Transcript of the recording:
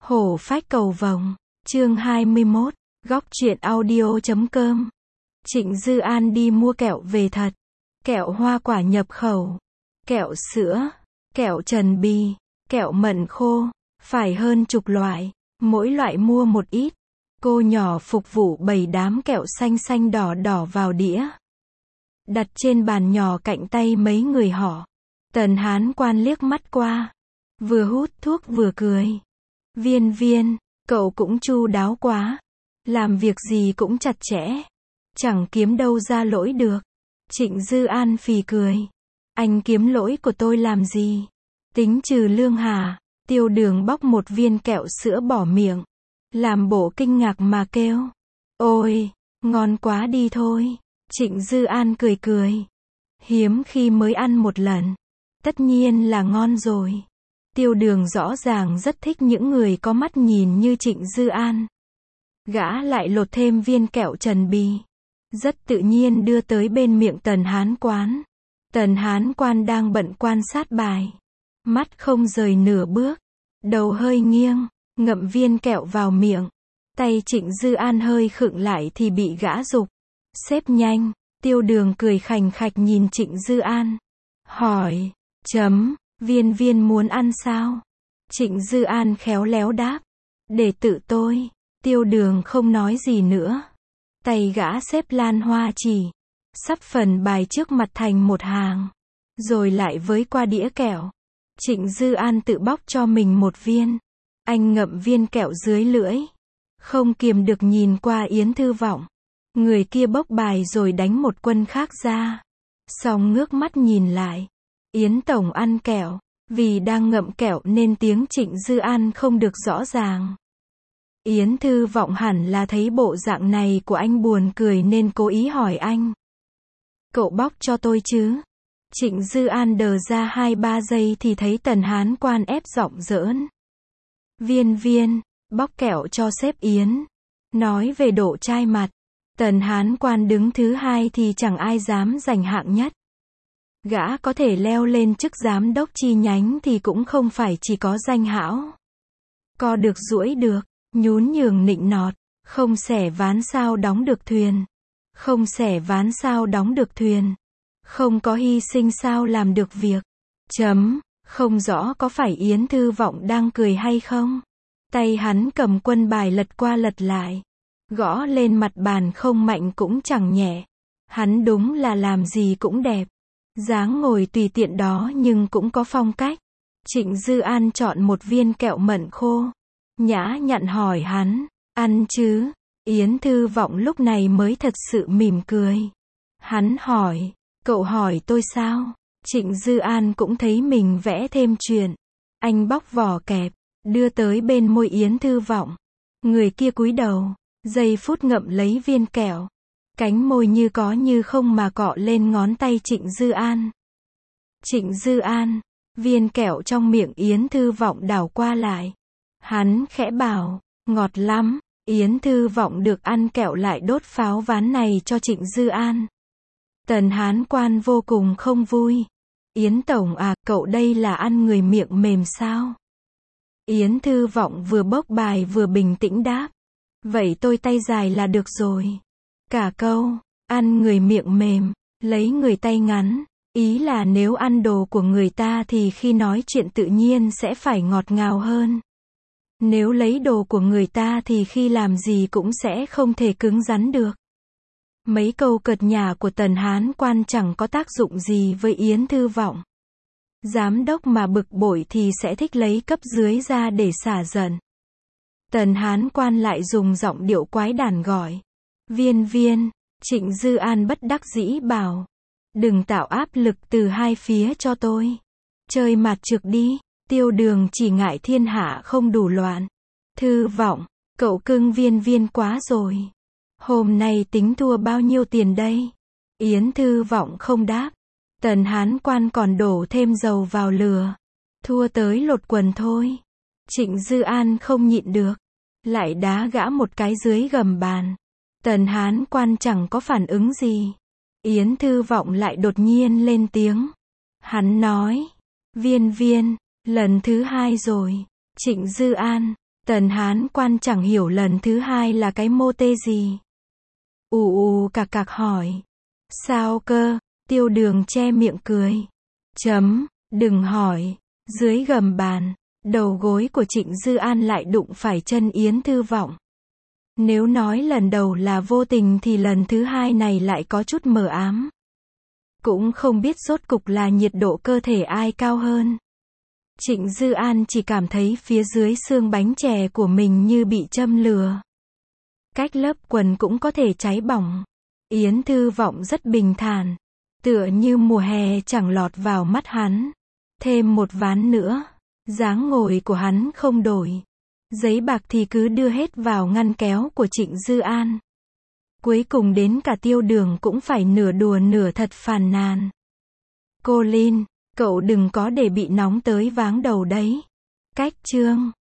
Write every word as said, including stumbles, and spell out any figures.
Hổ phách cầu vồng, chương hai mươi mốt, góc truyện audio chấm com. Trịnh Dư An đi mua kẹo về thật. Kẹo hoa quả nhập khẩu, kẹo sữa, kẹo trần bì, kẹo mận khô, phải hơn chục loại, mỗi loại mua một ít. Cô nhỏ phục vụ bày đám kẹo xanh xanh đỏ đỏ vào đĩa, đặt trên bàn nhỏ cạnh tay mấy người họ. Tần Hán Quan liếc mắt qua, vừa hút thuốc vừa cười. Viên Viên, cậu cũng chu đáo quá, làm việc gì cũng chặt chẽ, chẳng kiếm đâu ra lỗi được. Trịnh Dư An phì cười, anh kiếm lỗi của tôi làm gì? Tính trừ lương hả? Tiêu Đường bóc một viên kẹo sữa bỏ miệng, làm bộ kinh ngạc mà kêu, ôi, ngon quá đi thôi. Trịnh Dư An cười cười, hiếm khi mới ăn một lần, tất nhiên là ngon rồi. Tiêu Đường rõ ràng rất thích những người có mắt nhìn như Trịnh Dư An. Gã lại lột thêm viên kẹo trần bì, rất tự nhiên đưa tới bên miệng Tần Hán Quán. Tần Hán Quan đang bận quan sát bài, mắt không rời nửa bước, đầu hơi nghiêng, ngậm viên kẹo vào miệng. Tay Trịnh Dư An hơi khựng lại thì bị gã giục, xếp nhanh. Tiêu Đường cười khành khạch nhìn Trịnh Dư An, hỏi, chấm, Viên Viên muốn ăn sao? Trịnh Dư An khéo léo đáp, để tự tôi. Tiêu Đường không nói gì nữa, tay gã xếp lan hoa chỉ, sắp phần bài trước mặt thành một hàng, rồi lại với qua đĩa kẹo. Trịnh Dư An tự bóc cho mình một viên, anh ngậm viên kẹo dưới lưỡi, không kiềm được nhìn qua Yến Thư Vọng. Người kia bốc bài rồi đánh một quân khác ra, xong ngước mắt nhìn lại. Yến Tổng ăn kẹo, vì đang ngậm kẹo nên tiếng Trịnh Dư An không được rõ ràng. Yến Thư Vọng hẳn là thấy bộ dạng này của anh buồn cười nên cố ý hỏi anh, cậu bóc cho tôi chứ? Trịnh Dư An đờ ra hai ba giây thì thấy Tần Hán Quan ép giọng giỡn, Viên Viên, bóc kẹo cho sếp Yến. Nói về độ trai mặt, Tần Hán Quan đứng thứ hai thì chẳng ai dám giành hạng nhất. Gã có thể leo lên chức giám đốc chi nhánh thì cũng không phải chỉ có danh hão. Co được duỗi được, nhún nhường nịnh nọt, không xẻ ván sao đóng được thuyền. Không xẻ ván sao đóng được thuyền. Không có hy sinh sao làm được việc. Chấm, không rõ có phải Yến Thư Vọng đang cười hay không. Tay hắn cầm quân bài lật qua lật lại, gõ lên mặt bàn không mạnh cũng chẳng nhẹ. Hắn đúng là làm gì cũng đẹp, dáng ngồi tùy tiện đó nhưng cũng có phong cách. Trịnh Dư An chọn một viên kẹo mận khô, nhã nhặn hỏi hắn, ăn chứ? Yến Thư Vọng lúc này mới thật sự mỉm cười. Hắn hỏi, cậu hỏi tôi sao? Trịnh Dư An cũng thấy mình vẽ thêm chuyện. Anh bóc vỏ kẹp, đưa tới bên môi Yến Thư Vọng. Người kia cúi đầu, giây phút ngậm lấy viên kẹo. Cánh môi như có như không mà cọ lên ngón tay Trịnh Dư An. Trịnh Dư An, viên kẹo trong miệng Yến Thư Vọng đảo qua lại. Hắn khẽ bảo, ngọt lắm. Yến Thư Vọng được ăn kẹo lại đốt pháo ván này cho Trịnh Dư An. Tần Hán Quan vô cùng không vui. Yến Tổng à, cậu đây là ăn người miệng mềm sao? Yến Thư Vọng vừa bốc bài vừa bình tĩnh đáp, vậy tôi tay dài là được rồi. Cả câu, ăn người miệng mềm, lấy người tay ngắn, ý là nếu ăn đồ của người ta thì khi nói chuyện tự nhiên sẽ phải ngọt ngào hơn. Nếu lấy đồ của người ta thì khi làm gì cũng sẽ không thể cứng rắn được. Mấy câu cợt nhả của Tần Hán Quan chẳng có tác dụng gì với Yến Thư Vọng. Giám đốc mà bực bội thì sẽ thích lấy cấp dưới ra để xả giận. Tần Hán Quan lại dùng giọng điệu quái đản gọi, Viên Viên. Trịnh Dư An bất đắc dĩ bảo, đừng tạo áp lực từ hai phía cho tôi. Chơi mặt trược đi. Tiêu Đường chỉ ngại thiên hạ không đủ loạn. Thư Vọng, cậu cưng Viên Viên quá rồi. Hôm nay tính thua bao nhiêu tiền đây? Yến Thư Vọng không đáp. Tần Hán Quan còn đổ thêm dầu vào lửa. Thua tới lột quần thôi. Trịnh Dư An không nhịn được, lại đá gã một cái dưới gầm bàn. Tần Hán Quan chẳng có phản ứng gì. Yến Thư Vọng lại đột nhiên lên tiếng. Hắn nói, Viên Viên, lần thứ hai rồi. Trịnh Dư An, Tần Hán Quan chẳng hiểu lần thứ hai là cái mô tê gì. Ù ù cạc cạc hỏi. Sao cơ? Tiêu Đường che miệng cười. Chấm, đừng hỏi. Dưới gầm bàn, đầu gối của Trịnh Dư An lại đụng phải chân Yến Thư Vọng. Nếu nói lần đầu là vô tình thì lần thứ hai này lại có chút mờ ám. Cũng không biết rốt cục là nhiệt độ cơ thể ai cao hơn. Trịnh Dư An chỉ cảm thấy phía dưới xương bánh chè của mình như bị châm lửa. Cách lớp quần cũng có thể cháy bỏng. Yến Thư Vọng rất bình thản. Tựa như mùa hè chẳng lọt vào mắt hắn. Thêm một ván nữa. Dáng ngồi của hắn không đổi. Giấy bạc thì cứ đưa hết vào ngăn kéo của Trịnh Dư An. Cuối cùng đến cả Tiêu Đường cũng phải nửa đùa nửa thật phàn nàn. Cô Linh, cậu đừng có để bị nóng tới váng đầu đấy. Cách chương